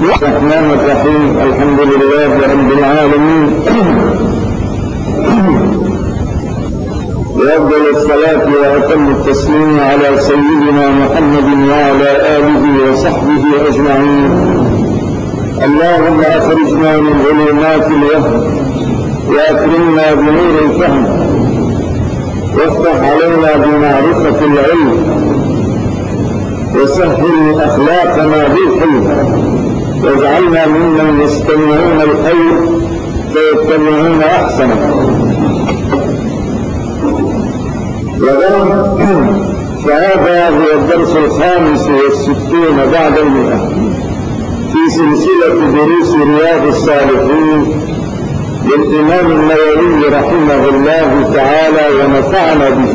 الرحمن الرحيم. الحمد لله رب العالمين، وأفضل الصلاة وأتم التسليم على سيدنا محمد وعلى آله وصحبه أجمعين. اللهم أخرجنا من ظلمات الوهم وأكرمنا بنور الفهم، وافتح علينا بمعرفة العلم، وسهل أخلاقنا بالحلم، واجعلنا ممن يستمعون الخير فيتبعون أحسنه. فهذا هو الدرس 65 بعد 100 في سلسلة دروس رياض الصالحين للإمام النووي رحمه الله تعالى ونفعنا به.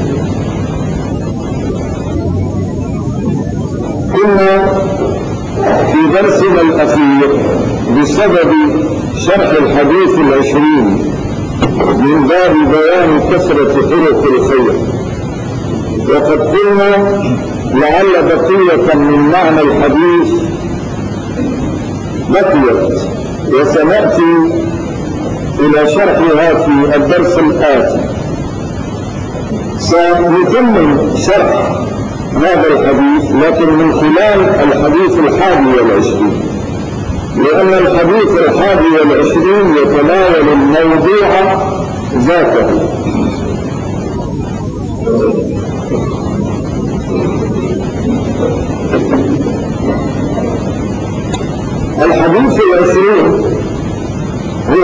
كنا في درسنا الأخير بسبب شرح الحديث 20 من باب بيان كثرة طرق الخير، وقد قلنا لعل بقية من معنى الحديث بقيت، وسنأتي إلى شرحها في الدرس الآتي. سنكمل شرح هذا الحديث لكن من خلال الحديث 21، لأن الحديث 21 يتناول الموضوع ذاته. الحديث 20 هو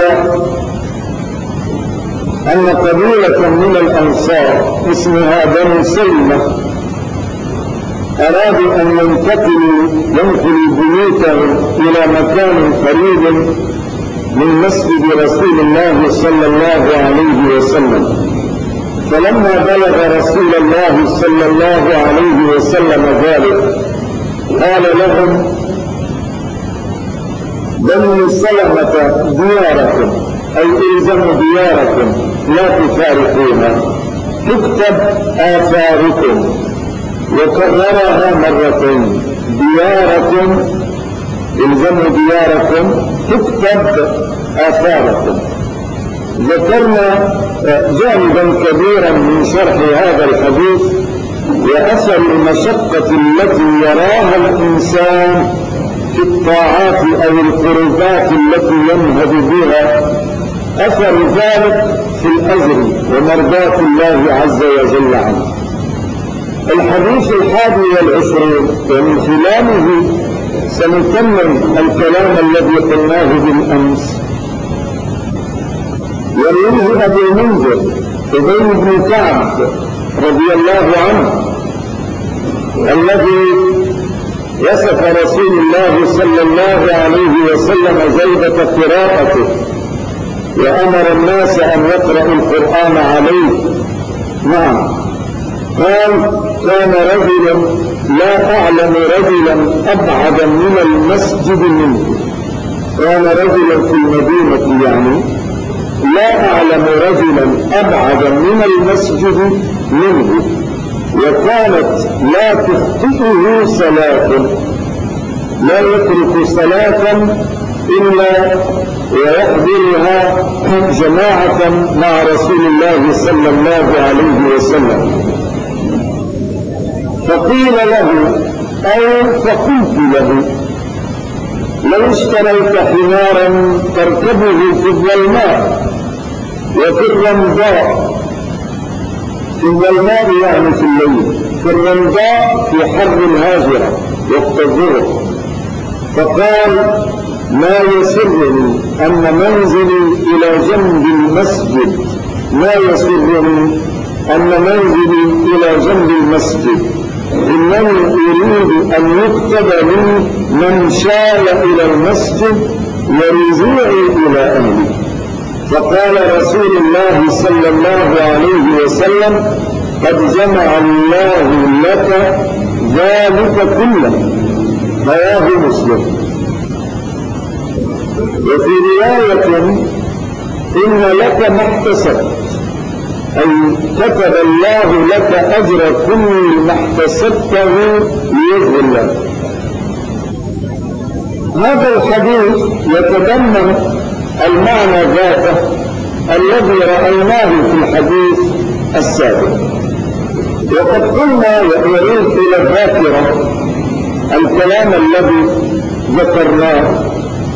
أن قبيلة من الأنصار اسمها بنو سلمة أرادوا أن ينقلوا بيوتهم إلى مكان قريب من مسجد رسول الله صلى الله عليه وسلم. فلما بلغ رسول الله صلى الله عليه وسلم ذلك قال لهم: بنو سلمة دياركم، أي إلزموا دياركم لا تفارقوها، تكتب آثاركم. وكررها مرتين: دياركم، الزموا دياركم، تكتب آثاركم. ذكرنا جانبا كبيرا من شرح هذا الحديث وأثر المشقة التي يراها الإنسان في الطاعات أو القربات التي ينهض بها، أثر ذلك في الأجر ومرضاة الله عز وجل عنه. الحديث 21 ومن خلاله سنكمل الكلام الذي قلناه بالأمس. يرويه أبو المنذر أبي بن كعب رضي الله عنه الذي وصف رسول الله صلى الله عليه وسلم جودة قراءته وأمر الناس أن يقرأوا القرآن عليه. نعم، قال: كان رجل لا أعلم رجلا أبعد من المسجد منه. كان رجلا في المدينة، يعني لا أعلم رجلا أبعد من المسجد منه، وكانت لا تخطئه صلاة، لا يترك صلاة إلا ويحضرها جماعة مع رسول الله صلى الله عليه وسلم. فقيل له أو فقلت له: لو اشتريت حمارا تركبه في الظلماء وفي الرمضاء، في الظلماء يعني في الليل، في الرمضاء في حر الهاجرة وقت الظهر. فقال: ما يسرني أن منزلي إلى جنب المسجد، ما يسرني أن منزلي إلى جنب المسجد، إنني أريد أن يكتب لي من شاء إلى المسجد ورجوعي إلى أهلي. فقال رسول الله صلى الله عليه وسلم: قد جمع الله لك ذلك كله. رواه مسلم. وفي رواية: إن لك ما احتسبت، أي كتب الله لك أجر كل ما احتسبته بإذن الله. هذا الحديث يتضمن المعنى ذاته الذي رأيناه في الحديث السابق. وقد قلنا وأعيد إلى الذاكرة الكلام الذي ذكرناه،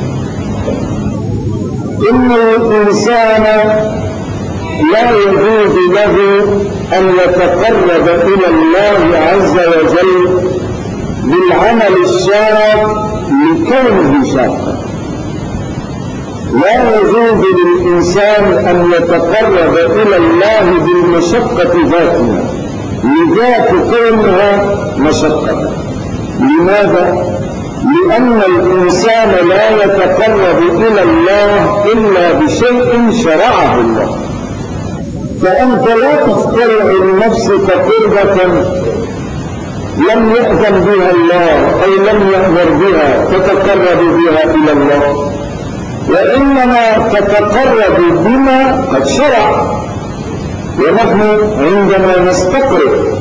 إن الإنسان لا يجوز له أن يتقرب إلى الله عز وجل بالعمل الشاق لكونه شاقا. لا يجوز للإنسان أن يتقرب إلى الله بالمشقة ذاتها لذات كونها مشقة. لماذا؟ لأن الإنسان لا يتقرب إلى الله إلا بشيء شرعه الله. فأنت لا تخترع لنفسك قربة لم يأذن بها الله أو لم يأمر بها تتقرب بها إلى الله، وإنما تتقرب بما قد شرع. ونحن عندما نستقرب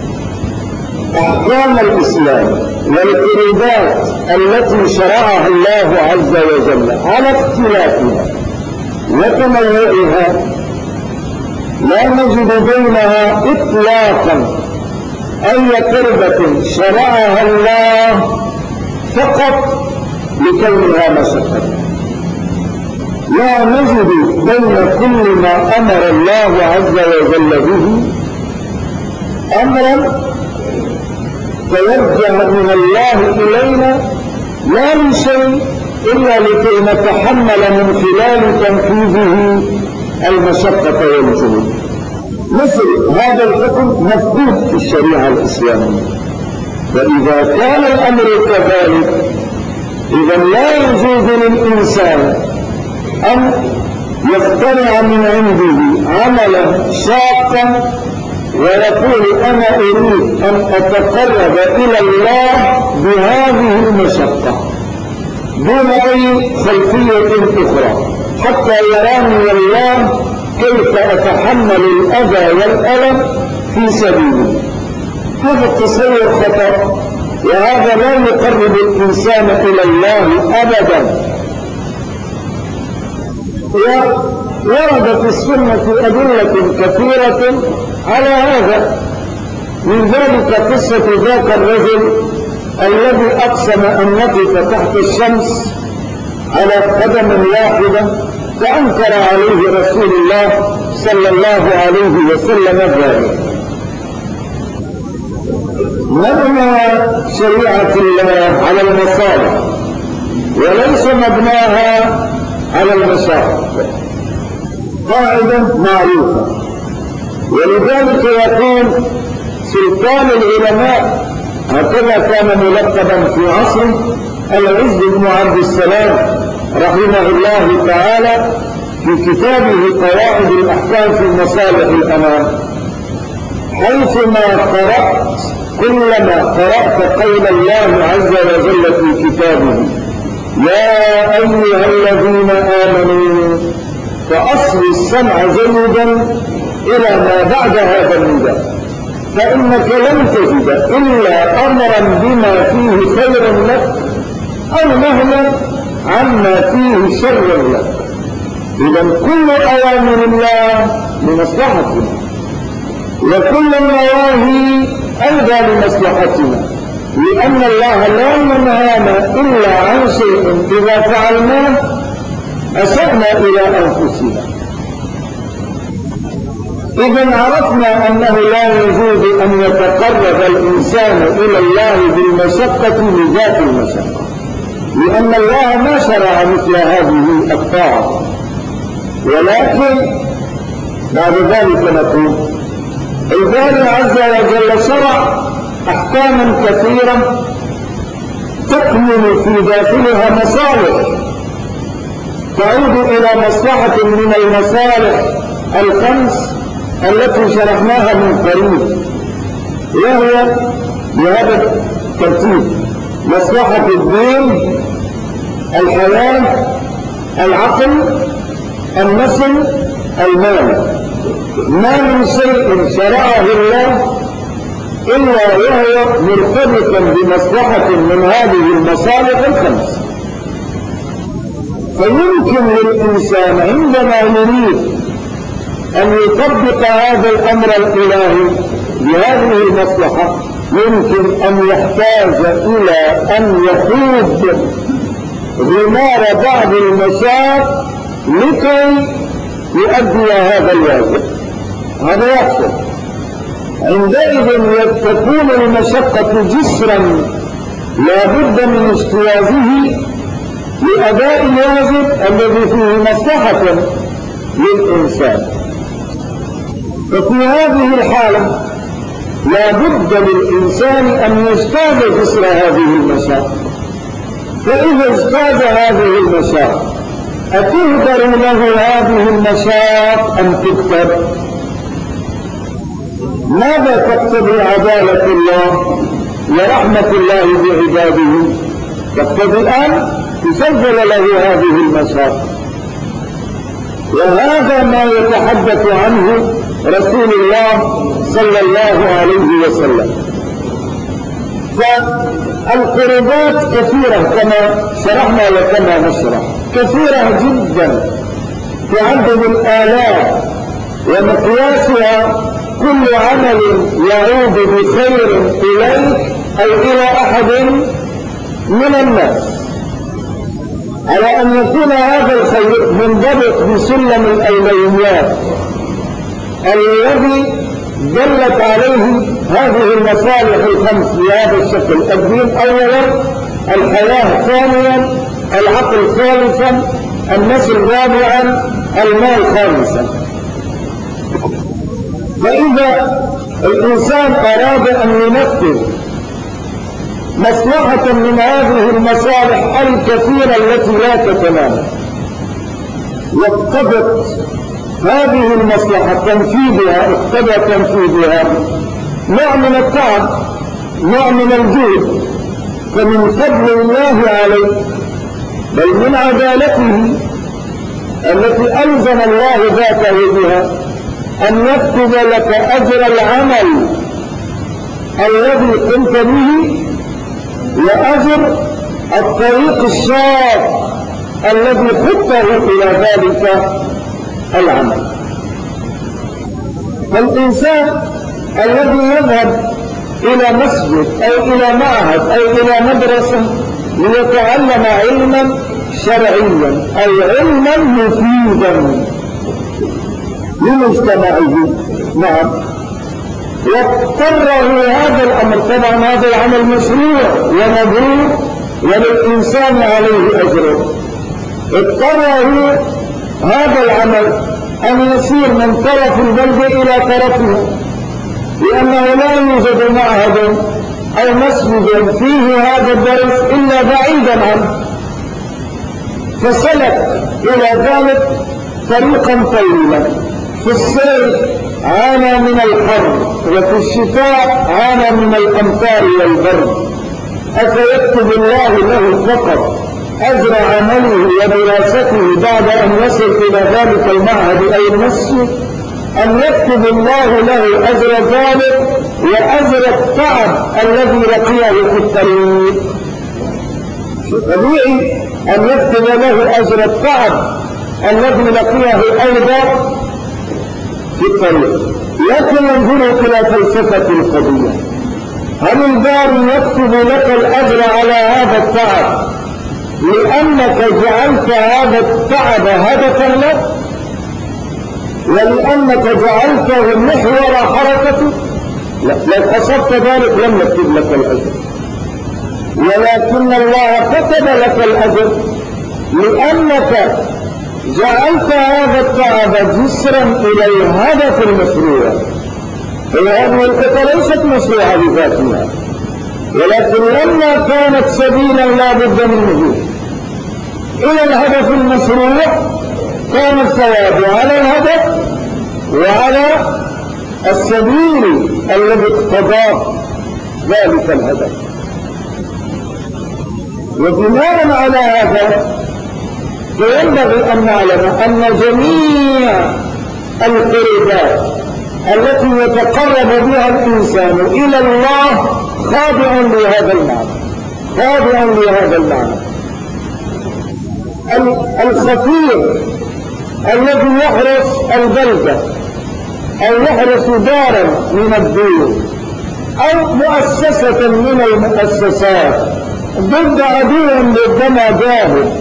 أحكام الإسلام والقربات التي شرعها الله عز وجل على اختلافها وتنوعها لا نجد بينها إطلاقا أي قربة شرعها الله فقط لكونها مشقة. لا نجد بين كل ما أمر الله عز وجل به أمرا توجه من الله إلينا لا لشيء إلا لكي نتحمل من خلال تنفيذه المشقة والجهود. مثل هذا الحكم مفقود في الشريعة الإسلامية. وإذا كان الأمر كذلك إذا لا يجوز للإنسان أن يخترع من عنده عملا شاقا ويقول أنا أريد أن أتقرب إلى الله بهذه المشقة دون أي خلفية أخرى حتى يراني الله كيف أتحمل الأذى والألم في سبيله. هذا التصور خطأ، وهذا لا يقرب الإنسان إلى الله أبدا. وورد في السنة أدلة كثيرة على هذا، من ذلك قصة ذاك الرجل الذي أقسم أن يقف تحت الشمس على قدم واحدة فأنكر عليه رسول الله صلى الله عليه وسلم ذلك. مبنى شريعة الله على المصالح وليس مبناها على المشاق، قاعدة معروفة. ولذلك يقول سلطان العلماء، هكذا كان ملقبا في عصره، العز بن عبد السلام رحمه الله تعالى في كتابه قواعد الأحكام في مصالح الأنام، حيثما قرأت كلما قرأت قول الله عز وجل في كتابه يا أيها الذين آمنوا فأصل السمع جيدا إلى ما بعد هذا النداء، فإنك لن تجد إلا أمرا بما فيه خير لك أو نهلا عما فيه شر لك. إذا كل أوامر الله لمصلحتنا وكل النواهي أيضا لمصلحتنا، لأن الله لا ينهانا إلا عن شيء إذا فعلناه أسأنا إلى أنفسنا. إذا عرفنا أنه لا يجوز أن يتقرب الإنسان إلى الله بالمشقة لذات المشقة، لأن الله ما شرع مثل هذه الطاعة. ولكن بعد ذلك نقول الباري عز وجل شرع أحكاما كثيرة تكمن في داخلها مصالح تعود إلى مصلحة من المصالح الخمس التي شرحناها من قريب، وهي بهذا الترتيب: مصلحة الدين، الحياة، العقل، النسل، المال. ما من شيء شرعه الله إلا وهو مرتبطا بمصلحة من هذه المصالح الخمس. فيمكن للإنسان عندما يريد أن يطبق هذا الأمر الإلهي بهذه المصلحة يمكن أن يحتاج إلى أن يخوض غمار بعض المشاق لكي يؤدي هذا الواجب. هذا يحصل. عندئذ تكون المشقة جسرا لا بد من اجتيازه لأداء الواجب الذي فيه مصلحة للإنسان. ففي هذه الحالة لا بد للإنسان أن يجتاز جسر هذه المشاق. فإذا اجتاز هذه المشاق أتهدر له هذه المشاق أم تكتب؟ ماذا تقتضي عدالة الله ورحمة الله بعباده؟ تقتضي أن تسجل له هذه المشاق. وهذا ما يتحدث عنه رسول الله صلى الله عليه وسلم. فالقربات كثيرة كما شرحنا وكما نشرح، كثيرة جدا تعد بالآلاف، ومقياسها كل عمل يعود بخير إليك أو إلى أحد من الناس، على أن يكون هذا الخير منضبط بسلم الأولويات الذي دلت عليه هذه المصالح الخمس بهذا الشكل: الدين أولا، الحياة ثانيا، العقل ثالثا، النسل رابعا، المال خامسا. فإذا الإنسان أراد أن ينفذ مصلحة من هذه المصالح الكثيرة التي لا تتناهى، واقتضت هذه المصلحة تنفيذها، اقتضى تنفيذها نوع من التعب، نوع من الجهد، فمن فضل الله عليه بل من عدالته التي ألزم الله ذاته بها أن يكتب لك أجر العمل الذي قمت به وأجر الطريق الشاق الذي خطه إلى ذلك العمل. فالإنسان الذي يذهب إلى مسجد أو إلى معهد أو إلى مدرسة ليتعلم علما شرعيا أو علما مفيدا لمجتمعه، نعم، واضطره هذا الأمر، طبعا هذا العمل مشروع ومبرور وللإنسان عليه أجره، اضطره هذا العمل أن يسير من طرف البلد إلى طرفها، لأنه لا يوجد معهد أو مسجد فيه هذا الدرس إلا بعيدا عنه، فسلك إلى ذلك طريقا طويلا. في الصيف عانى من الحر، وفي الشتاء عانى من الأمطار والبرد. أفيكتب الله له فقط أجر عمله ودراسته بعد أن يصل إلى ذلك المعهد أو المسجد، أن يكتب الله له أجر ذلك وأجر التعب الذي لقيه في الطريق؟ طبيعي أن يكتب له أجر التعب الذي لقيه أيضا في الطريق. لكن انظروا إلى فلسفة القضية: هل الباري يكتب لك الأجر على هذا التعب لأنك جعلت هذا التعب هدفا لك ولأنك جعلته محور حركتك؟ لا، لو أصبت ذلك لم يكتب لك الأجر، ولكن الله كتب لك الأجر لأنك جعلت هذا التعب جسرا إلى الهدف المشروع. هذه الخطة ليست مشروعة بذاتها، ولكن لما كانت سبيلا لا بد منه إلى الهدف المشروع كان الثواب على الهدف وعلى السبيل الذي اقتضاه ذلك الهدف. وبناء على هذا فينبغي أن نعلم أن جميع القربات التي يتقرب بها الإنسان إلى الله خاضع لهذا المعنى، خاضع لهذا المعنى. الخطير الذي يحرس البلدة أو يحرس دارا من الدور أو مؤسسة من المؤسسات ضد عدو ربما جاهل.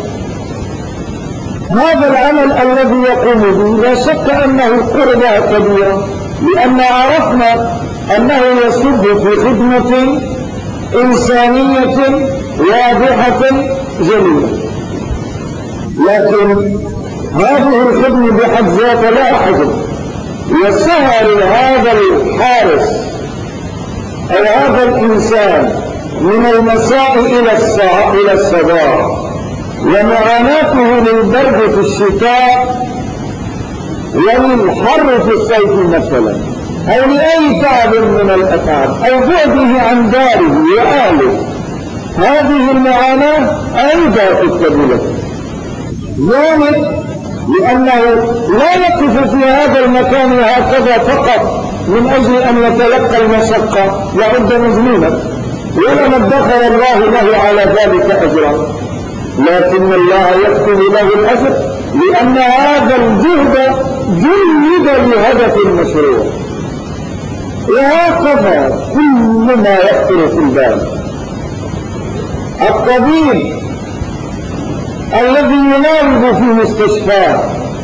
هذا العمل الذي يقوم به لا شك أنه قربة كبيرة، لأن عرفنا أنه يصب في خدمة إنسانية واضحة جليلة، لكن هذه الخدمة بحد ذاتها لا أحد وسهر هذا الحارس أو هذا الإنسان من المساء إلى الصباح ومعاناته للبرد في الشتاء وللحر في الصيف مثلا، أو لأي تعب من الأتعاب، أو بعده عن داره وأهله، هذه المعاناة أيضا تكتب له، ذلك لأنه لا يقف في هذا المكان هكذا فقط من أجل أن يتلقى المشقة لعد مجنونة، ولما ادخر الله له على ذلك أجرا، لكن الله يكتب له الأجر لأن هذا الجهد جلد لهدف المشروع. وهكذا كل ما يخطر في البال. الطبيب الذي يناوب في مستشفاه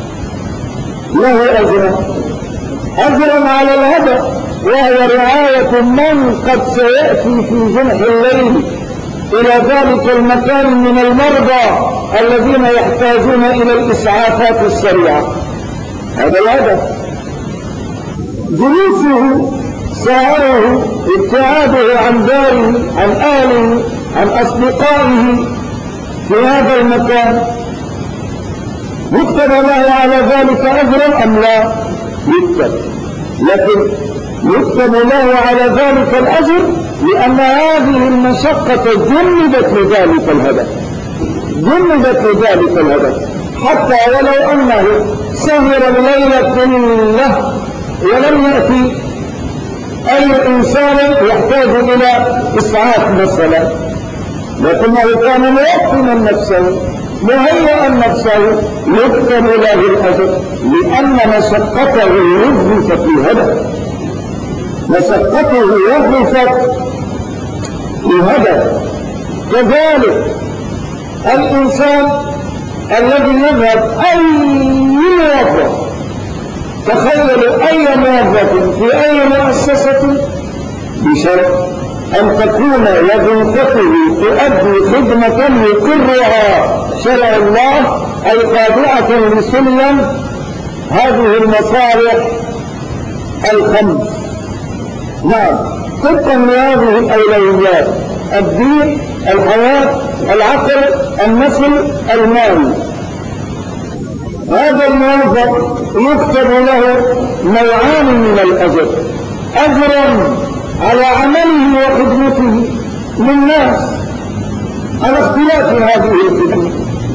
له أجرا على الهدف، وهو رعاية من قد سيأتي في جنح الليل إلى ذلك المكان من المرضى الذين يحتاجون إلى الإسعافات السريعة. هذا الهدف. جلوسه، سهره، ابتعاده عن داره، عن أهله، عن أصدقائه في هذا المكان، يكتب له على ذلك أجرا أم لا؟ يكتب، لكن يكتب له على ذلك الأجر لأن هذه المشقة جندت لذلك الهدف، حتى ولو أنه سهر الليل كله ولم يأتي أي إنسان يحتاج إلى إسعاف مثلا، لكنه كان ميقنا نفسه مهيئا نفسه، يكتب له الأجر لأن مشقته وظفت لهدف، مشقته وظفت لهدف. كذلك الإنسان الذي يذهب أي موظف، تخيلوا أي موظف في أي مؤسسة بشرط أن تكون وظيفته تؤدي خدمة يقرها شرع الله أي خاضعة لسلم هذه المصالح الخمس. نعم، طبقا لهذه الأولويات: الدين، الحياة، العقل، النسل، المال. هذا الموظف يكتب له نوعان من الأجر: أجرا على عمله وخدمته للناس على اختلاف هذه الخدمة،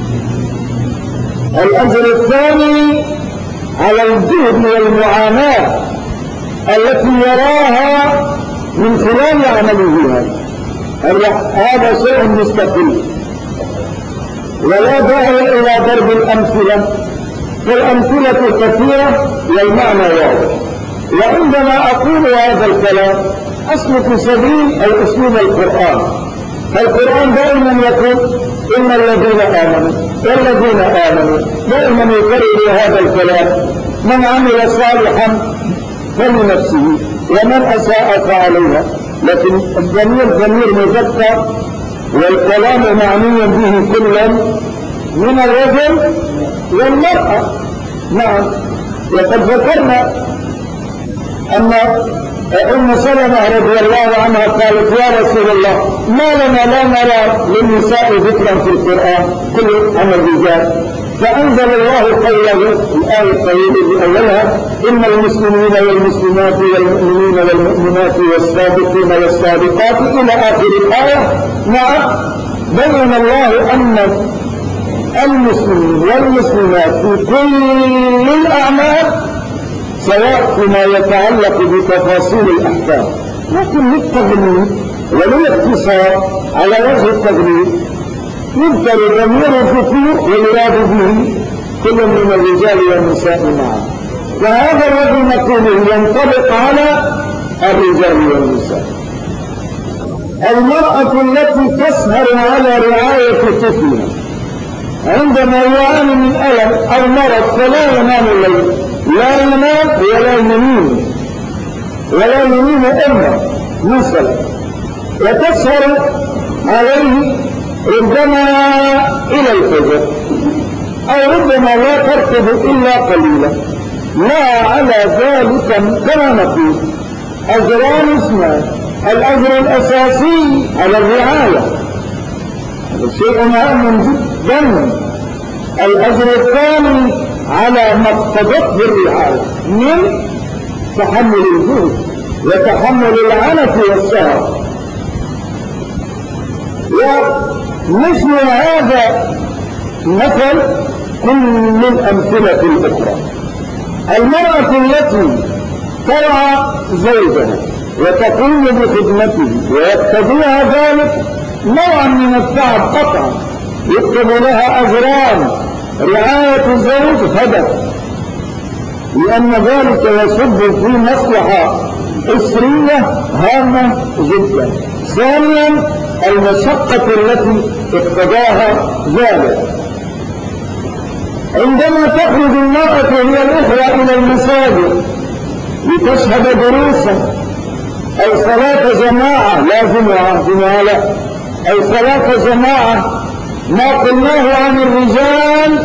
الأجر الثاني على الجهد والمعاناة التي يراها من خلال عمله. هذا شيء مستقل، ولا داعي إلى ضرب الأمثلة، فالأمثلة كثيرة والمعنى واضح. وعندما أقول هذا الكلام أسلك سبيل أو أسلوب القرآن. القرآن دائما يقول إن الذين آمنوا والذين آمنوا، دائما يكرر هذا الكلام: من عمل صالحا فلنفسه ومن أساء فعليها. لكن الضمير ضمير مذكر والكلام معني به كلا من الرجل والمرأة. نعم، وقد ذكرنا أن أم سلمة رضي الله عنها قالت: يا رسول الله، ما لنا لا نرى للنساء ذكرا في القرآن كله عن الرجال، فأنزل الله قوله الآية الطويلة بأولها: إن المسلمين والمسلمات والمؤمنين والمؤمنات والصادقين والصادقات إلى آخر الآية. نعم، بين الله أن المسلمين والمسلمات في كل الأعمال سواء فيما يتعلق بتفاصيل الأحكام، لكن للتغليب وللاقتصار على وجه التغليب يذكر ضمير الذكور ويراد به كل من الرجال والنساء معا، وهذا الذي نقوله ينطبق على الرجال والنساء. المرأة التي تسهر على رعاية طفلها عندما يعاني من ألم أو مرض فلا ينام الليل، لا ينام ولا ينام أمه مثلا، وتسهر عليه ربما إلى الفجر أو ربما لا تركض إلا قليلا، لا على ذلك كما نقول أجران اثنان: الأجر الأساسي على الرعاية، هذا شيء مهم جدا. الأجر الثاني على ما اقتضته الرعاية من تحمل الجهد وتحمل العنف والسهر. ومثل هذا مثل كل الأمثلة الأخرى. المرأة التي ترعى زوجها وتقوم بخدمته ويقتضيها ذلك نوعا من التعب قطعا، يكتب لها أجران: رعاية الزوج هدف لأن ذلك يصب في مصلحة أسرية هامة جدا. ثانيا المشقة التي اقتضاها ذلك. عندما تخرج المرأة هي الأخرى إلى المساجد لتشهد دروسا أو صلاة جماعة، لا جمعة لا، أو صلاة جماعة، ما قلناه عن الرجال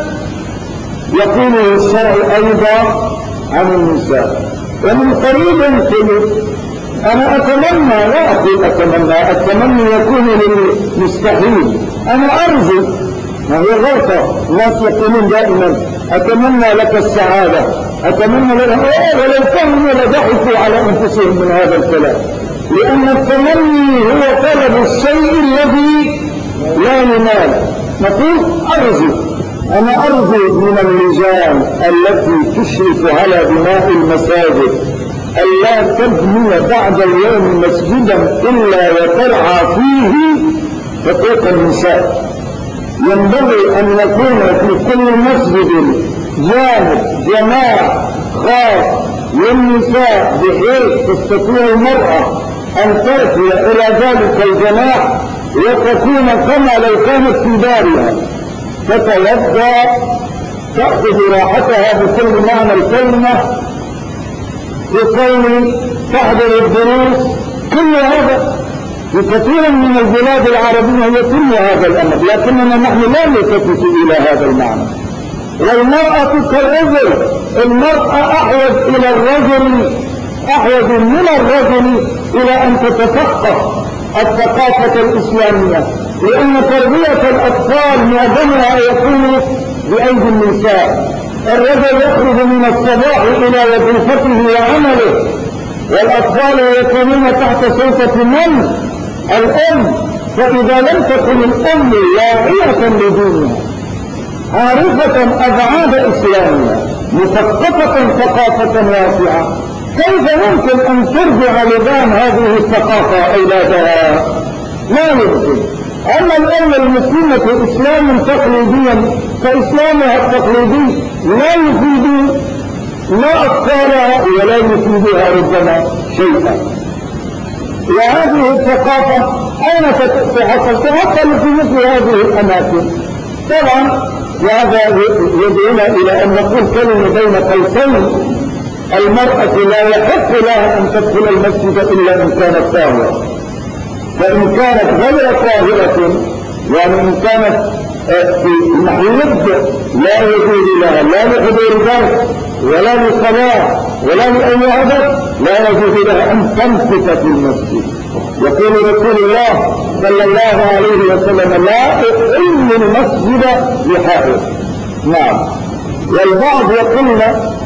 يقوله الشرع أيضا عن النساء. ومن قريب قلت أنا أتمنى، لا أقول أتمنى، التمني يكون للمستحيل، أنا أرجو، ما هي غلطة، الناس يقولون دائما أتمنى لك السعادة، أتمنى لك، ولو كانوا لضحكوا على أنفسهم من هذا الكلام، لأن التمني هو طلب الشيء الذي لا ينال. نقول أرجو، أنا أرجو من الرجال التي تشرف على بناء المساجد ألا تبني بعد اليوم مسجدا إلا وترعى فيه حقوق النساء. ينبغي أن يكون في كل مسجد جانب جماعة خاص للنساء بحيث تستطيع المرأة أن تأتي إلى ذلك الجماع وتكون كما لو كانت في دارها، تتوضأ، تأخذ راحتها بكل معنى الكلمة، تصلي، تحضر الدروس. كل هذا في كثير من البلاد العربية يتم هذا الأمر، لكننا نحن لا نلتفت إلى هذا المعنى. والمرأة كالرجل، المرأة أحوج إلى الرجل، أحوج من الرجل إلى أن تتفقه الثقافة الإسلامية، لأن تربية الأطفال معظمها يكون بأيدي النساء. الرجل يخرج من الصباح إلى وظيفته وعمله، والأطفال يكونون تحت سلطة من؟ الأم. فإذا لم تكن الأم واعية لدينها، عارفة أبعاد إسلامها، مثقفة ثقافة واسعة، كيف ممكن أن ترجع لبان هذه الثقافة أولادها؟ لا يمكن. أما الأم المسلمة إسلاما تقليديا فإسلامها التقليدي لا يفيد لا أطفالها ولا يفيدها ربما شيئا. وهذه الثقافة أين تحصل؟ تحصل في مثل هذه الأماكن. طبعا وهذا يدعونا إلى أن نقول كلمة بين قوسين: المرأة لا يحق لها أن تدخل المسجد إلا إن كانت طاهرة، فإن كانت غير طاهرة، يعني إن كانت في محيط لا يجوز لها لا لحضور درس ولا لصلاة ولا لأي هدف، لا يجوز لها أن تمسك في المسجد. يقول رسول الله صلى الله عليه وسلم: لا أحل المسجد لحائط. نعم. والبعض يقول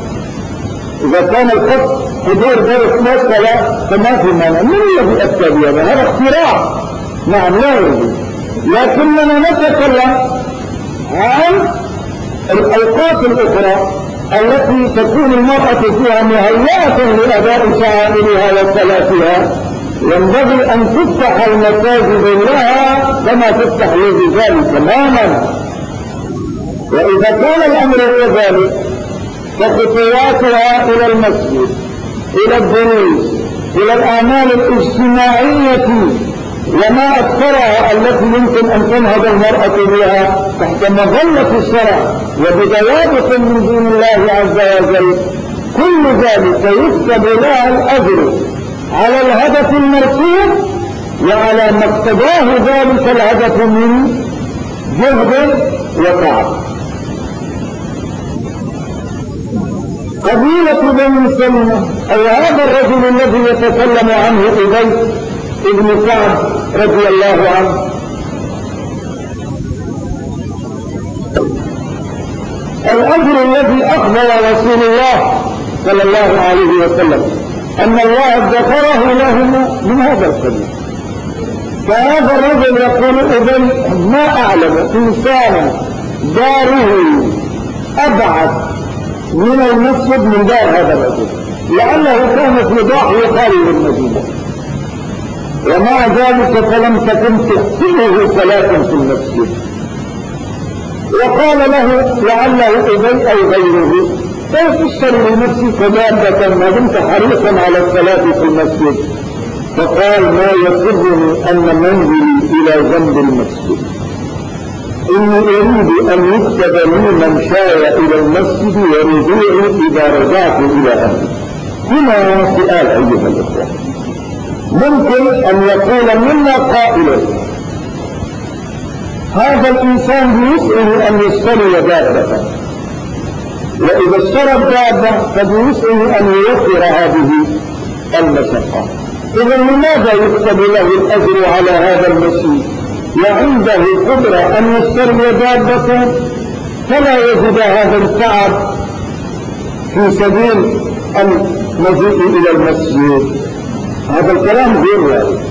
إذا كان القصد حضور درس مثلا فما في مانع. من الذي أتى بهذا؟ هذا اختراع. نعم لا يجوز. لكننا نتكلم عن الأوقات الأخرى التي تكون المرأة فيها مهيئة لأداء شعائرها وصلاتها، ينبغي أن تفتح المساجد لها كما تفتح للرجال تماما. وإذا كان الأمر كذلك فخطواتها إلى المسجد، إلى الدروس، إلى الأعمال الاجتماعية وما أكثرها التي يمكن أن تنهض المرأة بها تحت مظلة الشرع وبضوابط من دين الله عز وجل، كل ذلك يكتب لها الأجر على الهدف المرسوم وعلى ما اقتضاه ذلك الهدف من جهد وتعب. قبيلة بني سلمة أو هذا الرجل الذي يتكلم عنه أبي بن كعب رضي الله عنه، الأجر الذي أخبر رسول الله صلى الله عليه وسلم أن الله ادخره لهم من هذا القبيل. فهذا الرجل يقول أبي ما أعلم إنسانا داره أبعد من المسجد من دار هذا الرجل، لأنه كان في ضاحية خارج المدينة، ومع ذلك فلم تكن تحسنه صلاة في المسجد. وقال له لعله أبي أو غيره كيف تشتري لنفسك دابة ما دمت حريصا على الصلاة في المسجد؟ فقال ما يسرني أن منزلي إلى جنب المسجد، إني أريد أن يكتب لي ممشاي إلى المسجد ورجوعي إذا رجعت إلى أهلي. هنا سؤال أيها الأخوة، ممكن أن يقول منا قائل هذا الإنسان بيسعه أن يشتري دابة، وإذا اشترى الدابة فبيسعه أن يوفر هذه المشقة، إذا لماذا يكتب له الأجر على هذا المشي وعنده قدرة أن يشتري دابة فلا يجد هذا التعب في سبيل المجيء إلى المسجد؟ هذا الكلام غير وارد.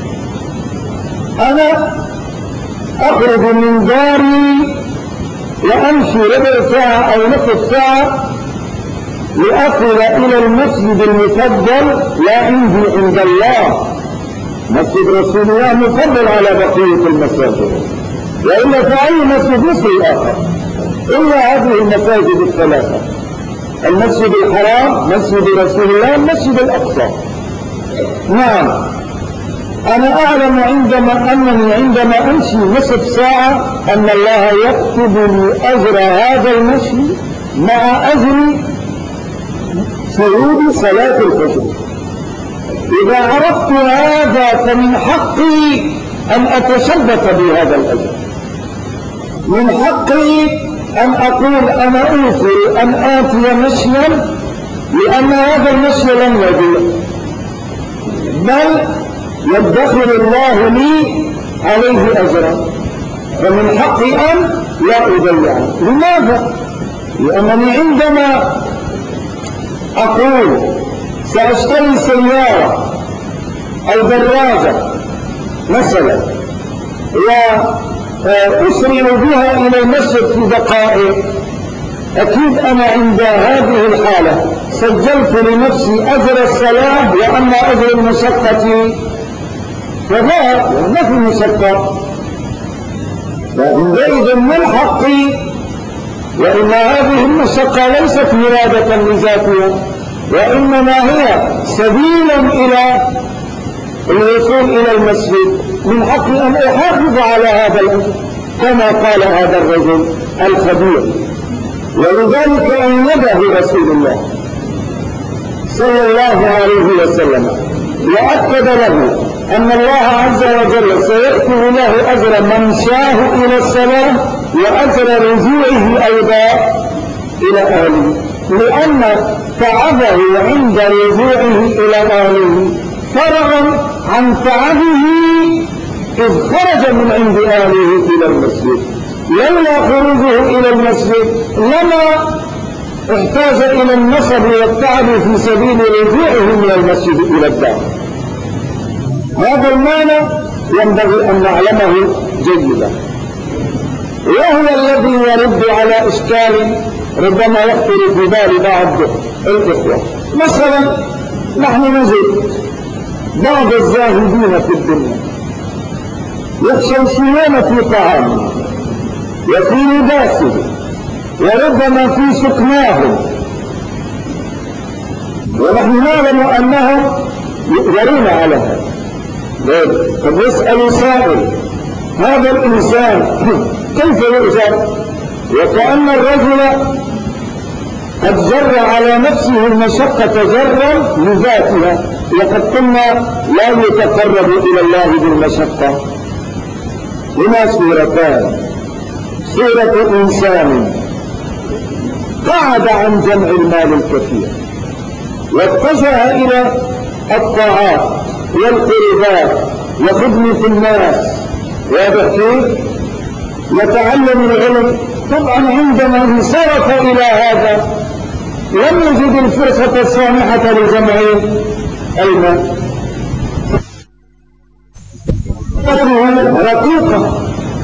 أنا أخرج من داري وأمشي ربع ساعة أو نصف ساعة لأصل إلى المسجد المفضل، لا عندي عند الله مسجد رسول الله مفضل على بقية المساجد، وإلا فأي مسجد مصري آخر إلا هذه المساجد الثلاثة: المسجد الحرام، مسجد رسول الله، المسجد الأقصى. نعم، أنا أعلم أنني عندما أمشي نصف ساعة أن الله يكتب لي أجر هذا المشي مع أجر صعود صلاة الفجر. إذا عرفت هذا فمن حقي أن أتشبث بهذا الأجر، من حقي أن أقول أنا أوفر أن آتي مشيا، لأن هذا المشي لن يضيع، بل يدخر الله لي عليه أجرا، فمن حقي أن لا أضيعه. لماذا؟ لأنني عندما أقول سأشتري سيارة أو دراجة مثلا وأسرع بها إلى المسجد في دقائق، أكيد أنا عند هذه الحالة سجلت لنفسي أجر الصلاة، وأما أجر المشقة فذهب، ما في مشقة. فعندئذ من حقي، وإن هذه المشقة ليست مرادة لذاتها، وإنما هي سبيلا إلى الوصول إلى المسجد، من حقي أن أحافظ على هذا الأجر كما قال هذا الرجل الخبير. ولذلك أيده رسول الله صلى الله عليه وسلم وأكد له أن الله عز وجل سيكتب له أجر ممشاه إلى الصلاة وأجر رجوعه أيضا إلى أهله، لأن تعبه عند رجوعه إلى أهله فرغا عن تعبه إذ خرج من عند أهله إلى المسجد. لولا خروجه إلى المسجد لما احتاج إلى النصب والتعب في سبيل رجوعه من المسجد إلى الدار. هذا المعنى ينبغي أن نعلمه جيدا، وهو الذي يرد على إشكال ربما يخطر في بال بعض الإخوة. مثلا نحن نجد بعض الزاهدين في الدنيا يخشوشون في طعامه وفي لباسه وربما في سكناه، ونحن نعلم أنهم يؤجرون على هذا. قد يسأل سائل: هذا الإنسان كيف يؤجر وكأن الرجل قد جر على نفسه المشقة جرا لذاتها؟ وقد قلنا لا يتقرب إلى الله بالمشقة. هنا صورتان: صورة إنسان قعد عن جمع المال الكثير واتجه إلى الطاعات والقربات وخدمة الناس، واضح كيف؟ يتعلم العلم. طبعا عندما انصرف إلى هذا لم يجد الفرصة السامحة لجمع المال، رقيقة،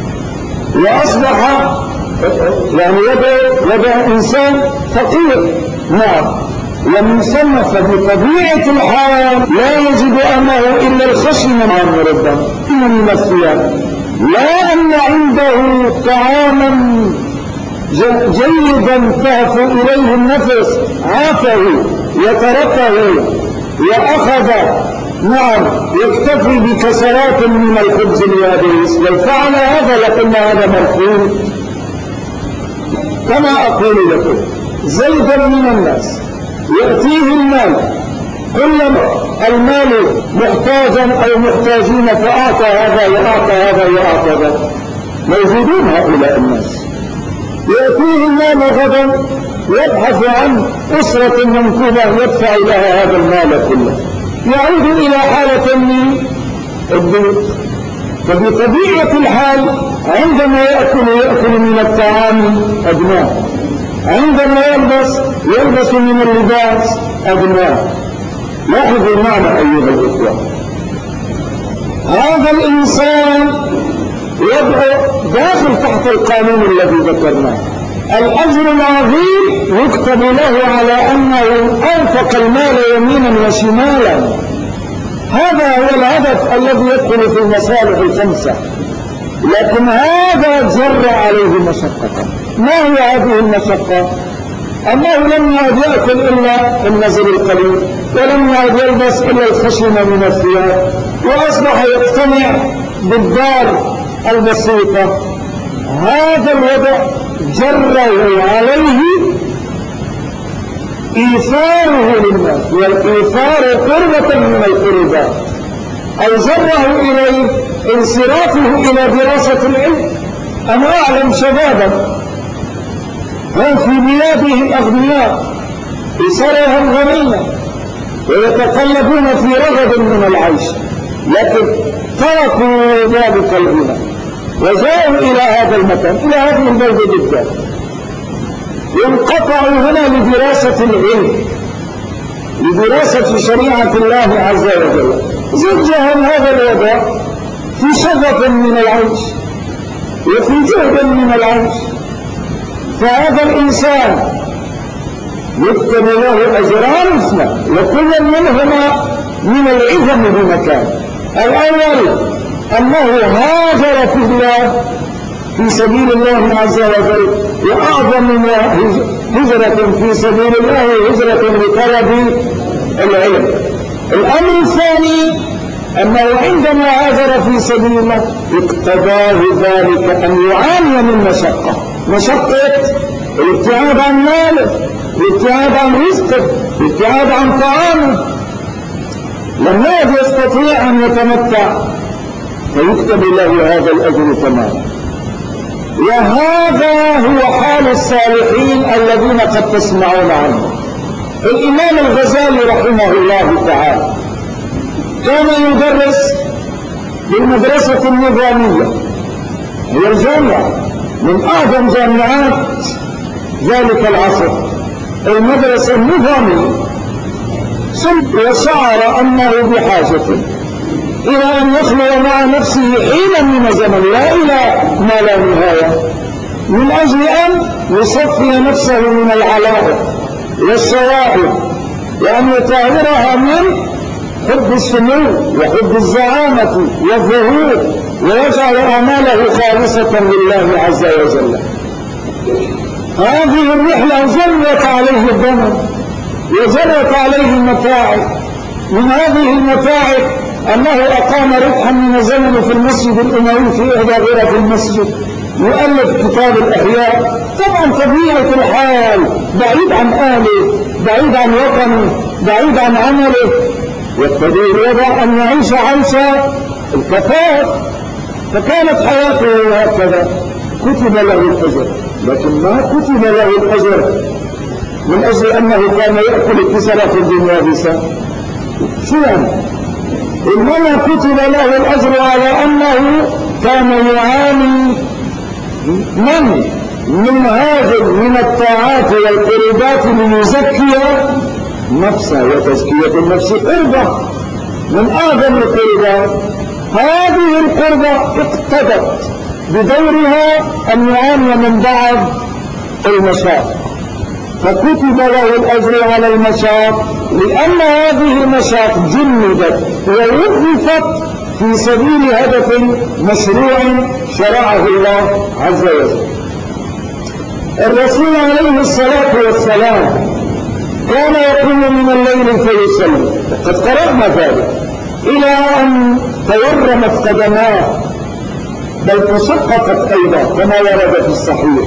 وأصبح يعني يدعو إنسان فقير. نعم، ومن صنف بطبيعة الحال لا يجد أمه إلا الخشن عن ربما من الثياب، لا أن عنده طعاما جيدا تهفو إليه النفس عافه وتركه وأخذ نعم يكتفي بكسرات من الخبز اليابس. لو فعل هذا لقلنا هذا مرفوض. كما أقول لكم زيدا من الناس يأتيه المال، كلما المال محتاجا أو محتاجين فأعطى هذا وأعطى هذا وأعطى هذا، موجودون هؤلاء الناس. يأتيه المال غدا يبحث عن أسرة منكوبة يدفع لها هذا المال كله، يعود إلى حالة من الضيق. فبطبيعة الحال عندما يأكل من الطعام أبناه، عندما يلبس من اللباس أبناه. لاحظوا المعنى أيها الإخوة، هذا الإنسان يدعو داخل تحت القانون الذي ذكرناه. الأجر العظيم يكتب له على أنه أنفق المال يمينا وشمالا. هذا هو الهدف الذي يدخل في المصالح الخمسة. لكن هذا جر عليه مشقة. ما هي هذه المشقة؟ أنه لم يعد يأكل إلا النزل القليل، ولم يعد يلبس إلا الخشن من الثياب، وأصبح يقتنع بالدار البسيطة. هذا الوضع جره عليه إيثاره للناس، والإيثار قربة من القربات، أو جره إليه انصرافه إلى دراسة العلم. أنا أعلم شبابا هم في بلادهم أغنياء، إسرهم غنية ويتقلبون في رغد من العيش، لكن تركوا ذلك الغنى وجاءوا إلى هذا المكان، إلى هذه البلدة بالذات، ينقطعوا هنا لدراسة العلم، لدراسة شريعة الله عز وجل. زجهم هذا الوضع في شغف من العيش وفي جهد من العيش. فهذا الإنسان يكتب له أجران اثنان، وكل منهما من العظم بمكان. الأول أنه هاجر في الله في سبيل الله عز وجل، وأعظم هجرة في سبيل الله هجرة لطلب العلم. الأمر الثاني أنه عندما هاجر في سبيل الله اقتضاه ذلك أن يعاني من مشقة الابتعاد عن ماله، الابتعاد عن رزقه، الابتعاد عن طعامه. لم يعد يستطيع أن يتمتع، فيكتب له هذا الأجر تماما. وهذا هو حال الصالحين الذين قد تسمعون عنهم. الإمام الغزالي رحمه الله تعالى كان يدرس بالمدرسة النظامية، هي الجامعة من أعظم جامعات ذلك العصر، المدرسة النظامية. وشعر أنه بحاجة إلى أن يخلو مع نفسه حينا من زمن لا إلى ما لا نهاية، من أجل أن يصفي نفسه من العلائق والشوائب، وأن يطهرها من حب السمو وحب الزعامة والظهور، ويجعل أعماله خالصة لله عز وجل. هذه الرحلة جرت عليه الدم وجرت عليه المتاعب. من هذه المتاعب أنه أقام ربحا من الزمن في المسجد الأموي في إحدى غرف المسجد يؤلف كتاب الأحياء. طبعا طبيعة الحال بعيد عن أهله، بعيد عن وطنه، بعيد عن عمله، يقتضي الوضع أن يعيش عيش الكفاف. فكانت حياته هكذا، كتب له الأجر، لكن ما كتب له الأجر من أجل أنه كان يأكل الكسرة في الدنيا بساء شيئا، إنما كتب له الأجر على أنه كان يعاني من هذا من الطاعات والقربات ليزكي نفسه، وتزكية النفس قربة من أعظم القربات. هذه القربة اقتضت بدورها أن يعاني من بعض المشاق، فكتب له الأجر على المشاق، لأن هذه المشاق جندت ووظفت في سبيل هدف مشروع شرعه الله عز وجل. الرسول عليه الصلاة والسلام كان يقوم من الليل فيصلي، وقد قرأنا ذلك، إلى أن تورمت قدماه بل تشققت أيضا كما ورد في الصحيح.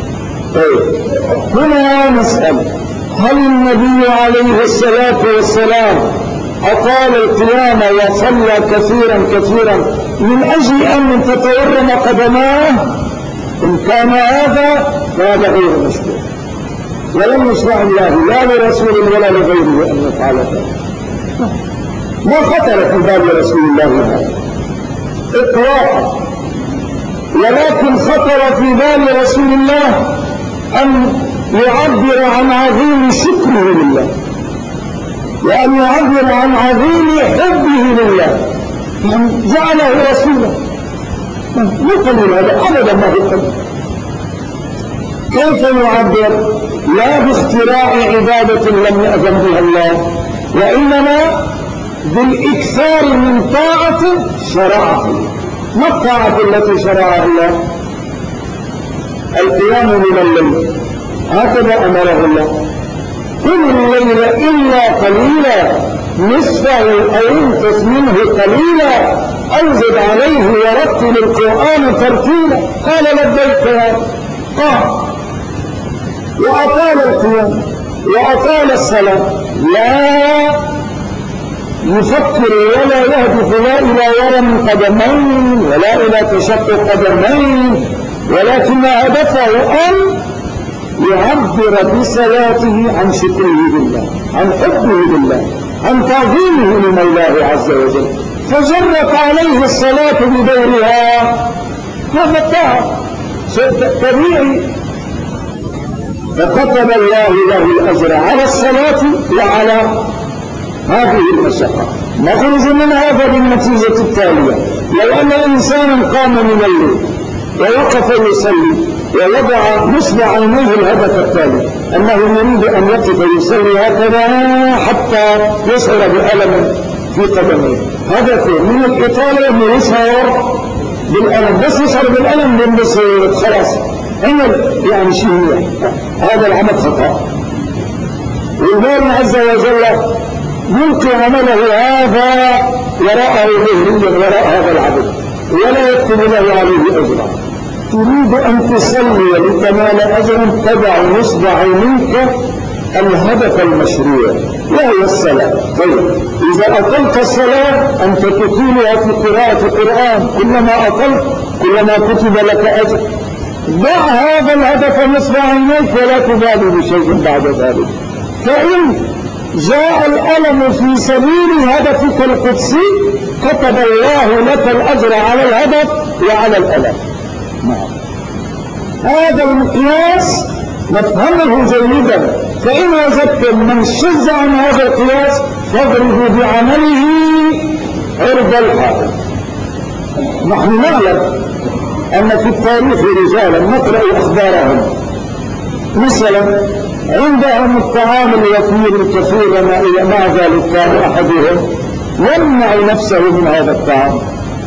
هنا نسأل: هل النبي عليه الصلاة والسلام أطال القيام وصلى كثيرا من أجل أن تتورم قدماه؟ إن كان هذا فهذا غير مشروع، ولم يشرع الله لا لرسول ولا لغيره أن يفعل ذلك. ما خطر في بال رسول الله هذا إطلاقا، ولكن خطر في بال رسول الله أن يعبر عن عظيم شكره لله، وأن يعبر عن عظيم حبه لله، من جعله رسولا. مو قليل هذا أبدا، ما هو قليل. كيف يعبر؟ لا باختراع عبادة لم يأذن بها الله، وإنما بالإكثار من طاعة شرعه. ما الطاعة التي شرعها الله؟ القيام من الليل، هكذا أمره الله: قم الليل إلا قليلا نصفه أو انقص منه قليلا أو زد عليه ورتل القرآن ترتيلا. قال لبيك يا رب، وأطال القيام وأطال الصلاة، لا يفكر ولا يهدف لا إلى ورم قدمين ولا إلى تشقق قدمين، ولكن هدفه أن يعبر بصلاته عن شكره بالله، عن حبه بالله، عن تعظيمه لمولاه عز وجل، فجرت عليه الصلاة بدورها. هذا الطاعة شيء طبيعي، فكتب الله له الأجر على الصلاة وعلى هذه المشقة. نخرج من هذا بالنتيجة التالية: لو أن إنسانا قام من الليل ووقف يصلي ووضع نصب عينيه الهدف التالي أنه يريد أن يقف يصلي هكذا حتى يشعر بألم في قدميه، هدفه من الإطالة أنه يشعر بالألم، بس يشعر بالألم بالبصير خلاص عمل يعني شيء، هذا العمل خطأ. والله عز وجل يلقي عمله هذا وراءه ظهريا وراء هذا العبد، ولا يكتب له عليه أجرا. تريد أن تصلي لكمال أجر، تدع نصب عينيك الهدف المشروع وهي الصلاة. طيب إذا أطلت الصلاة أنت تطيلها في قراءة القرآن، كلما أطلت كلما كتب لك أجر. ضع هذا الهدف نصب عينيك ولا تبالي بشيء بعد ذلك، فإن جاء الألم في سبيل هدفك القدسي كتب الله لك الأجر على الهدف وعلى الألم. هذا المقياس نفهمه جيدا، فإن وجدتم من شذ عن هذا القياس فاضربوا بعمله عرض الحائط. نحن نعلم أن في التاريخ رجالا نقرأ أخبارهم، مثلا عندهم الطعام الوفير الكثير مع ذلك كان أحدهم يمنع نفسه من هذا الطعام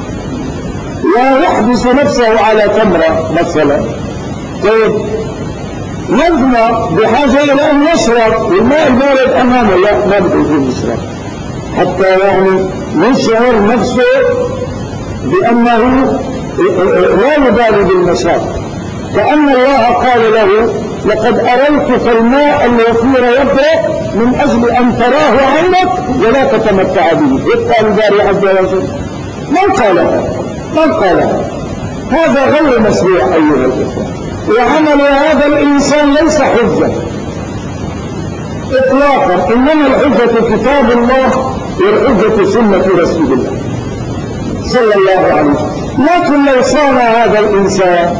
ويحبس نفسه على تمرة مثلا. طيب يظمأ بحاجة إلى أن يشرب الماء البارد أمامه، لا ما بده يشرب حتى يعني يشعر نفسه بأنه لا يبالي بالنشاط، كأن الله قال له لقد أريتك الماء الوفير يبرق من أجل أن تراه عينك ولا تتمتع به. يبقى الباري عز وجل من قالها؟ هذا غير مشروع أيها الإخوة. وعمل هذا الإنسان ليس حجة إطلاقا، إنما الحجة كتاب الله والحجة سنة رسول الله صلى الله عليه وسلم. لكن لو صام هذا الإنسان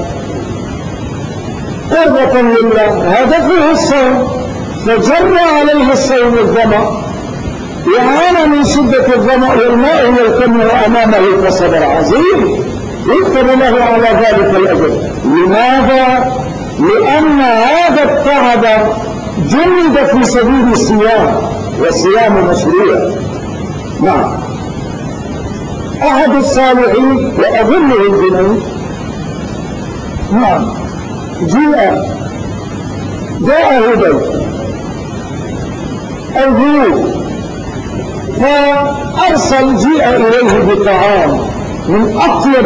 قربة لله هدفه الصوم فجر عليه الصوم الظمأ وعانى من شدة الظمأ والماء يلتمه أمامه كصبر عظيم يكتب له على ذلك الأجر. لماذا؟ لأن هذا التعب جند في سبيل الصيام، والصيام مشروع. نعم. أحد الصالحين وأظنه الجنيد نعم جاءه بيت أو ضيوف فأرسل جيء إليه بطعام من أطيب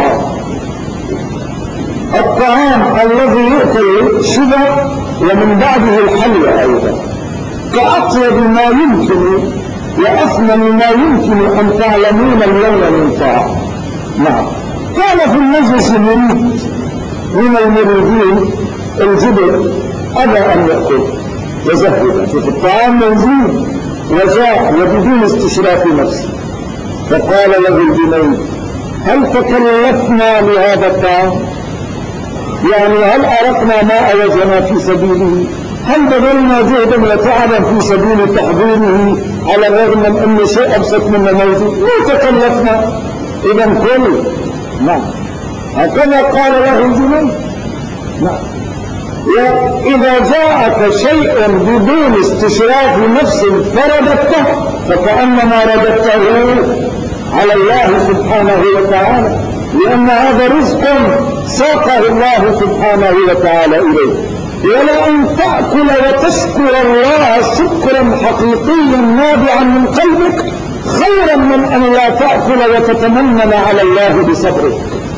الطعام الذي يؤكل شبع ومن بعده الحلوى أيضا، كأطيب ما يمكن وأثمن ما يمكن أن تعلمون اليوم من طعام. نعم. كان في المجلس مريد من المريدين الجبر أبى أن يأكل وزهد، شوف الطعام موجود وجاء وبدون استشراف نفسه، فقال له الجنيد هل تكلفنا لهذا الطعام؟ يعني هل أرقنا ماء وجهنا في سبيله؟ هل بذلنا جهدا وتعبا في سبيل تحضيره على الرغم من أن شيء أبسط منا موجود؟ ما تكلفنا إذا كل. نعم. هكذا قال له الجنيد. نعم. وإذا جاءك شيء بدون استشراف نفس فرددته فكأنما رددته على الله سبحانه وتعالى، لأن هذا رزق ساقه الله سبحانه وتعالى إليه. ولا أن تأكل وتشكر الله شكرا حقيقيا نابعا من قلبك خيرا من أن لا تأكل وتتمنن على الله بصبرك.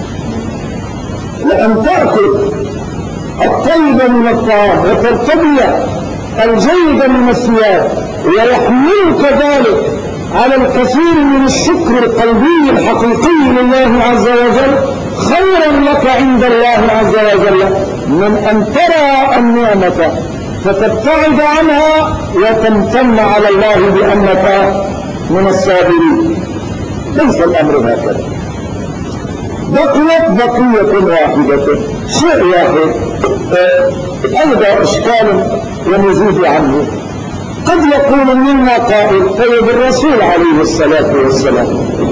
لأن تأكل الطيب من الطعام وترتدي الجيد من الثياب ويحملك ذلك على الكثير من الشكر القلبي الحقيقي لله عز وجل خيرا لك عند الله عز وجل من أن ترى النعمة فتبتعد عنها وتمتن على الله بأنك من الصابرين. ليس الأمر هكذا. بقيت بقية واحدة، شيء واحد أيضا إشكال ونزيد عنه. قد يكون منا قائل طيب الرسول عليه الصلاة والسلام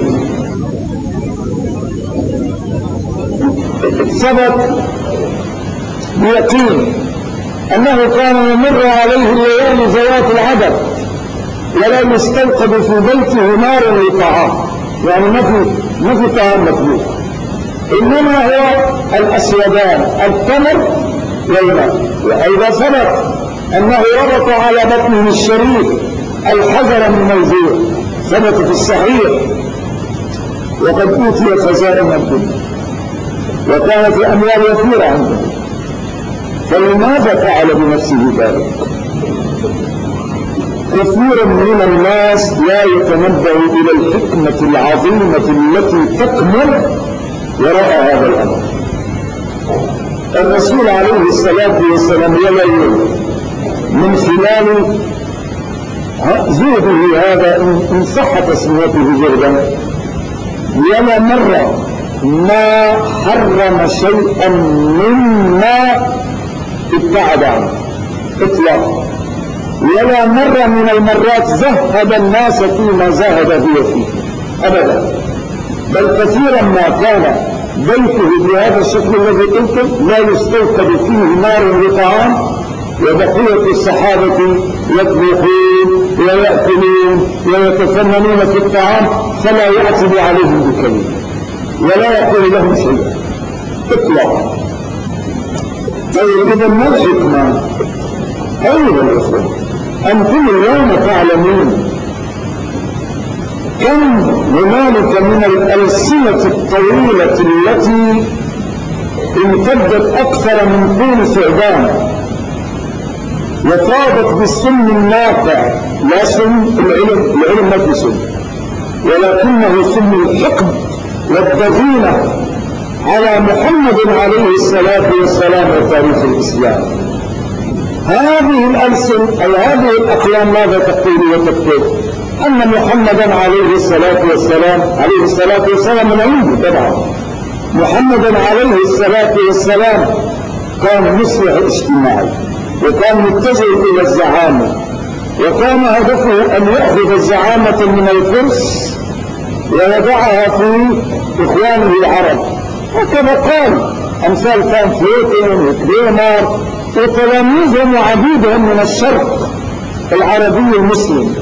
ثبت بيقين أنه كان يمر عليه الليالي ذوات العدد ولا يستوقد في بيته نار لطعام، يعني ما في طعام مطلوب، إنما هو الأسودان التمر والماء. وأيضا ثبت أنه ربط على بطنه الشريف الحجر من الجوع، ثبت في الصحيح. وقد أوتي خزائن الدنيا وكانت الأموال وفيرة عنده، فلماذا فعل بنفسه ذلك؟ كثير من الناس لا يتنبه إلى الحكمة العظيمة التي تكمن وراء هذا الأمر. الرسول عليه الصلاة والسلام يلي من خلال زهده هذا إن صح تسميته زهدا ولا مرة ما حرم شيئا مما ابتعد عنه إطلاقا، ولا مرة من المرات زهد الناس فيما زهد هو فيه أبدا، بل كثيرا ما كان بيته بهذا الشكل الذي قلته لا يستوقد فيه نار لطعام وبقية الصحابة يطبخون ويأكلون ويتفننون في الطعام فلا يعتب عليهم بكلمة ولا يقول لهم شيئا اطلاقا. طيب إذا ما الحكمة؟ أيها الأخوة، أنتم اليوم تعلمون كم هنالك من الألسنة الطويلة التي امتدت أكثر من طول ثعبان وفاضت بالسم النافع، لا سم العلم ما في سم، ولكنه سم الحقد والضغينة على محمد عليه الصلاة والسلام وتاريخ الإسلام. هذه الألسن أو هذه الأقلام ماذا تقول وتكتب؟ أن محمدا عليه الصلاة والسلام من عنده طبعا، محمدا عليه الصلاة والسلام كان مصلح اجتماعي وكان متجه إلى الزعامة، وكان هدفه أن يأخذ الزعامة من الفرس ويضعها في إخوانه العرب، وكما قال أمثال كان فلوتين وكريمر وتلاميذهم وعبيدهم من الشرق العربي المسلم.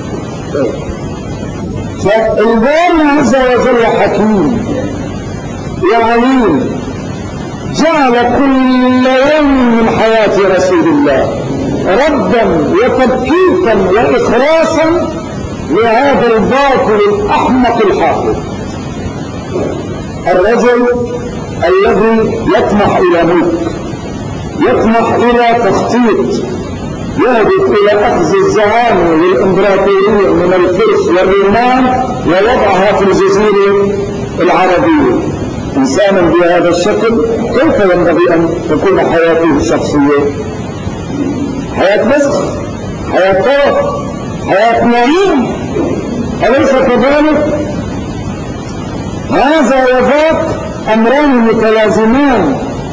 فالباري عز وجل حكيم وعليم جعل كل يوم من حياة رسول الله ردا وتبكيتا وإخراصا لهذا الباطل الأحمق الحاقد، الرجل الذي يطمح إلى ملك، يطمح إلى تخطيط، يهدف إلى أخذ الزعامة للإمبراطورية من الفرس والرومان ووضعها في الجزيرة العربية. إنسانا بهذا الشكل كيف ينبغي أن تكون حياته الشخصية؟ حياة رزق، حياة طرف، حياة نعيم، أليس كذلك؟ هذا وذاك أمران متلازمان،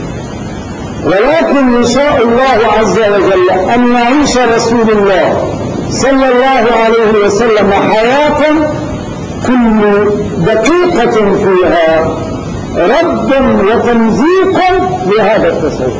ولكن يشاء الله عز وجل أن يعيش رسول الله صلى الله عليه وسلم حياة كل دقيقة فيها ردا وتمزيقا لهذا التصور.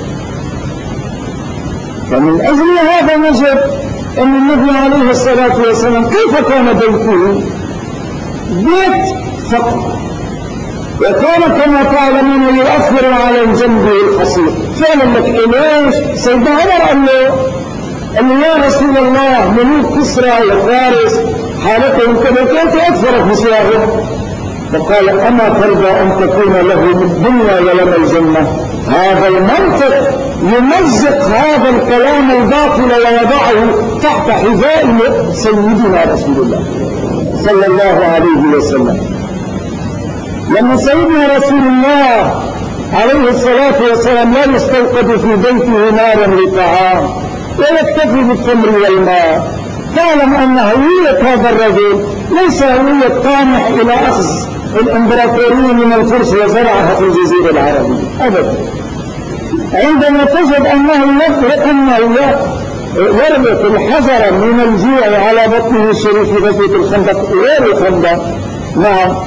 فمن أجل هذا نجد أن النبي عليه الصلاة والسلام كيف كان بيته؟ بيت فقط، وكان كما تعلمون يؤثر على الجنب الحصير. فعلا لك إليش سيدنا عمر قال له يا رسول الله ملوك كسرى وفارس حالتهم كذا كيف أكثرت مسواهم؟ فقال أما ترضى أن تكون له الدنيا ولنا الجنة؟ هذا المنطق يمزق هذا الكلام الباطل ويضعه تحت حذاء سيدنا رسول الله صلى الله عليه وسلم. لما سيدنا رسول الله عليه الصلاة والسلام لا يستوقد في بيته نارا لطعام ويكتفي بالتمر والماء، تعلم أن هوية هذا الرجل ليس هوية طامح إلى أخذ الإمبراطورية من الفرس وزرعها في الجزيرة العربية أبدا. عندما تجد أنه يربط الحجر من الجوع على بطنه الشريف في غزوة الخندق غير الخندق، نعم،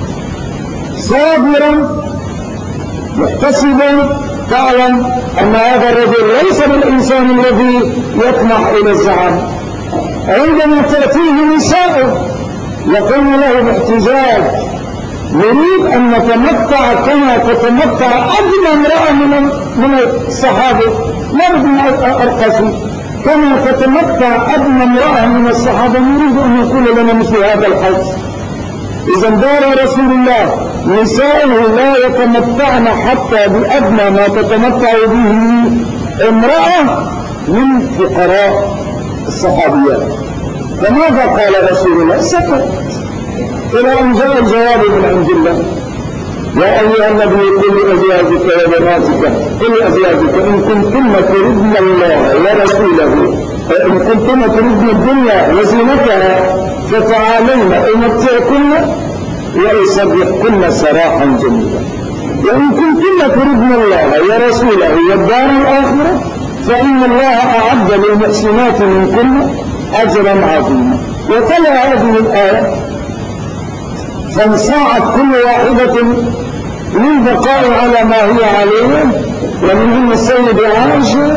صابرا محتسبا، تعلم أن هذا الرجل ليس بالإنسان الذي يطمح إلى الزعامة. عندما تأتيه نساء يقول له باحتجاج نريد أن نتمتع كما تتمتع أدنى امرأة من الصحابة، لا بدنا أرقصوا، كما تتمتع أدنى امرأة من الصحابة نريد أن يكون لنا مثل هذا الحج. إذا دار رسول الله نساؤه لا يتمتعن حتى بأدنى ما تتمتع به امرأة من فقراء الصحابيات. فماذا قال رسول الله؟ سكت إلى أن جاء الجواب من عند الله: يا أيها النبي قل لأزواجك وبناتك إن كنتن تردن الله ورسوله إن كنتن تردن الدنيا وزينتها فتعالين أمتعكن وأسرحكن سراحا جميلا، وإن كنتن تردن الله ورسوله والدار الآخرة فإن الله أعد للمحسنات منكن أجرا عظيما. وتلا هذه الآية فانصاعت كل واحدة للبقاء على ما هي عليه، ومنهم السيدة عائشة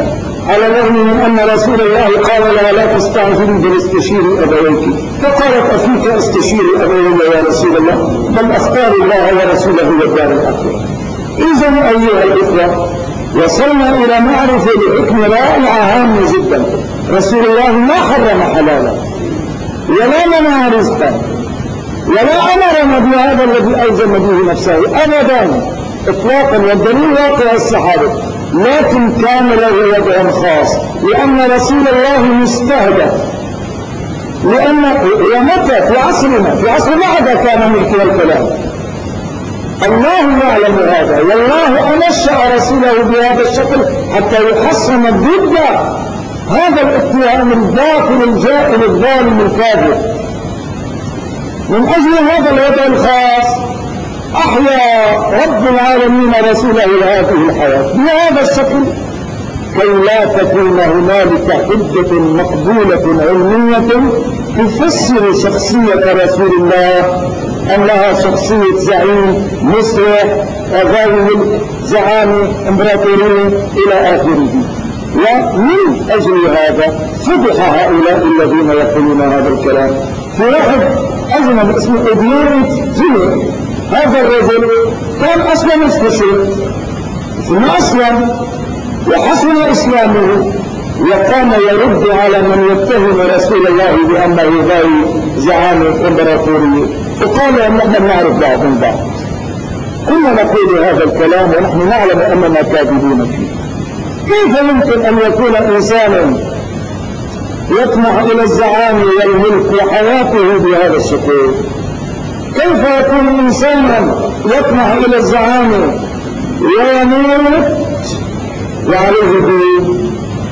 على الرغم من أن رسول الله قال لها لا تستعجلي بل استشيري أبويك، فقالت أفيك استشيري أبوي يا رسول الله، بل أختار الله ورسوله والدار الآخرة. إذن أيها الإخوة، وصلنا إلى معرفة لحكم رائعة هامة جدا. رسول الله ما حرم حلالا ولا منع رزقا ولا أمرنا بهذا الذي ألزم به نفسه أبدا إطلاقا، والدليل واقع الصحابة، لكن كان له وضع خاص لأن رسول الله مستهدف. لأن ومتى في عصرنا، في عصر بعد كان ملك الكلام، الله يعلم هذا، والله أنشأ رسوله بهذا الشكل حتى يحصن ضد هذا الاتهام الباطل الجائل الظالم الكاذب. من أجل هذا الوضع الخاص أحيا رب العالمين رسوله هذه الحياة بهذا الشكل كي لا تكون هنالك حجة مقبولة علمية تفسر شخصية رسول الله أنها شخصية زعيم مسرح غاوي زعامة امبراطورية إلى آخره. ومن أجل هذا فضح هؤلاء الذين يقولون هذا الكلام. في واحد أجنبي اسمه إديوت جيني، هذا الرجل كان أصلا مستشرق ثم أسلم وحسن إسلامه وقام يرد على من يتهم رسول الله بأنه غاوي زعامة امبراطورية، وقال أن نحن نعرف بعض من بعض. كنا نقول هذا الكلام ونحن نعلم أننا كاذبون فيه. كيف يمكن أن يكون إنسانا يطمح إلى الزعامة والملك وحياته بهذا الشكل؟ كيف يكون إنسانا يطمح إلى الزعامة ويموت وعليه دين؟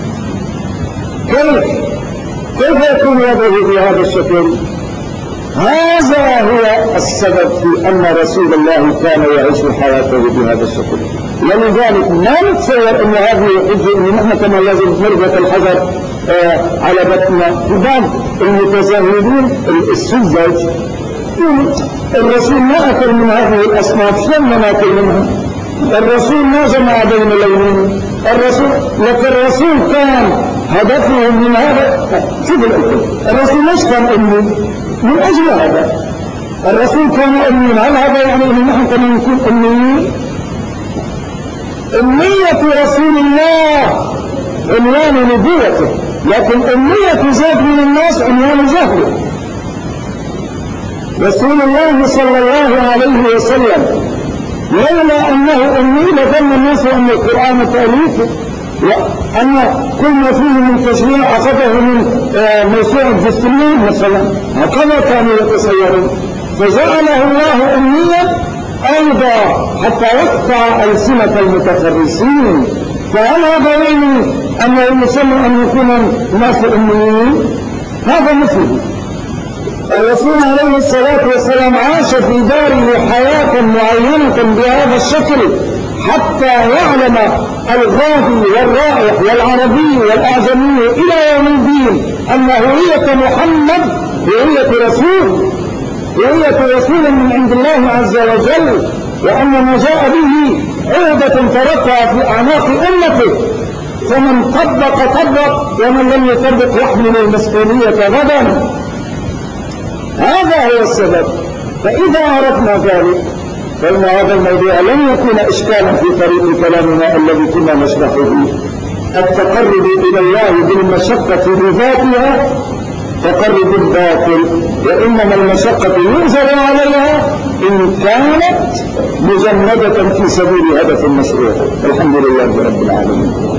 كيف يكون وضعه بهذا الشكل؟ هذا هو السبب في أن رسول الله كان يعيش حياته بهذا الشكل. ولذلك ما نتصور أن هذه حجة أن نحن كما لازم نربط الحجر على بطننا. في بعض المتزاهدين السذج الرسول ما أكل من هذه الأصناف، شلون ما ناكل منها؟ الرسول ما جمع بين اللونين، لكن الرسول كان هدفه من هذا. شوف الرسول ليش كان أمي؟ من أجل هذا الرسول كان أمي. هل هذا يعني أن نحن كنا نكون أميين؟ أمية رسول الله عنوان نبوته، لكن أمية زاد من الناس عنوان جهله. رسول الله صلى الله عليه وسلم لولا أنه أمي لظن الناس أن القرآن تأليفه، وأن كل ما فيه من تشريع أخذه من موسوعة الدستوريين مثلا، هكذا كانوا يتصورون. فجعله الله أميا أيضا حتى يقطع ألسنة المتفرسين. فهل هذا يعني أنه يسمى أن يكون الناس أميين؟ هذا مثله. الرسول عليه الصلاة والسلام عاش في داره حياة معينة بهذا الشكل حتى يعلم الغادي والرائح والعربي والأعجمي إلى يوم الدين أن هوية محمد هوية رسول من عند الله عز وجل، وأن ما جاء به عهدة تركها في أعناق أمته، فمن طبق ومن لم يطبق يحمل المسؤولية غدا. هذا هو السبب. فإذا عرفنا ذلك فإن هذا الموضوع لن يكون إشكالا في طريق كلامنا الذي كنا نشرح به. التقرب إلى الله بالمشقة بذاتها تقرب الباطل، وإنما المشقة ينزل عليها إن كانت مجندة في سبيل هدف مشروع. الحمد لله رب العالمين.